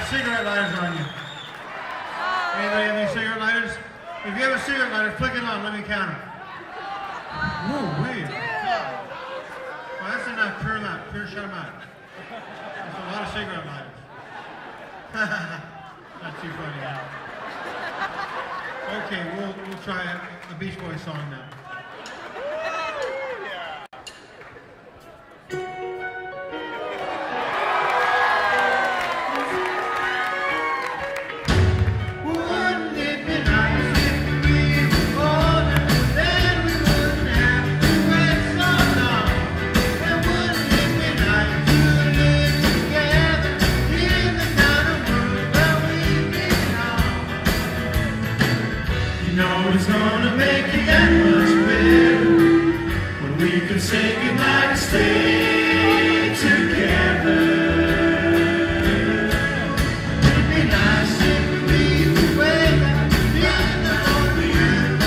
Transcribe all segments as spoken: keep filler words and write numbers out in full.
cigarette lighters on you. Anybody have any cigarette lighters? If you have a cigarette lighter, flick it on. Let me count them. Woo, wait. Well, that's enough. Clear them out. Clear, shut them out. That's a lot of cigarette lighters. Not too funny. Okay, we'll we'll try a, a Beach Boys song now. No, it's gonna make it that much better when we can say goodnight and stay together. It'd be nice if we could wake up in the morning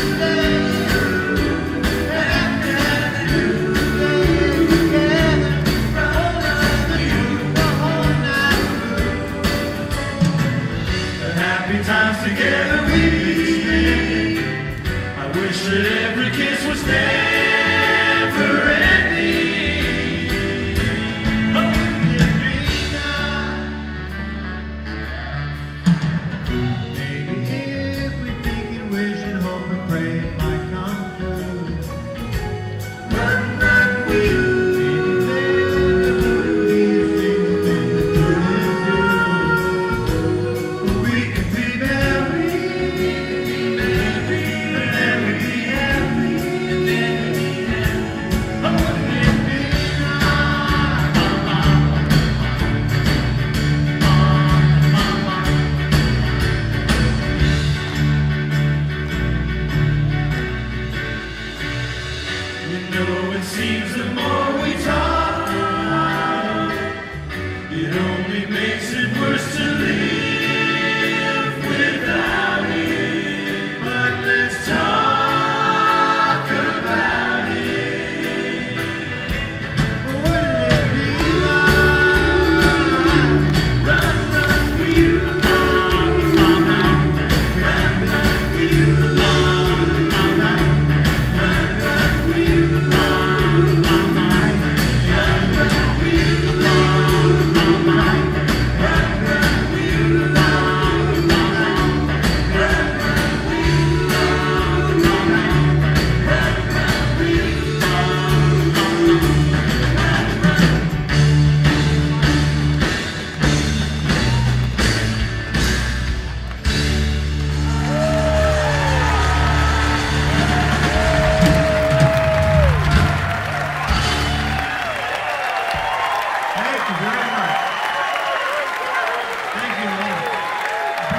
and have you stay together for all you the whole night through. The happy times together we I wish that every kiss was never ending. Oh, maybe if we think and wish and hope and pray it might come true. Run, run, we we could be married. It seems the more we talk, it only makes it worse to live without it. But let's talk about it. Wouldn't it be like run, run for you, run, run, run for you, run, run, run for you. Thank you very much.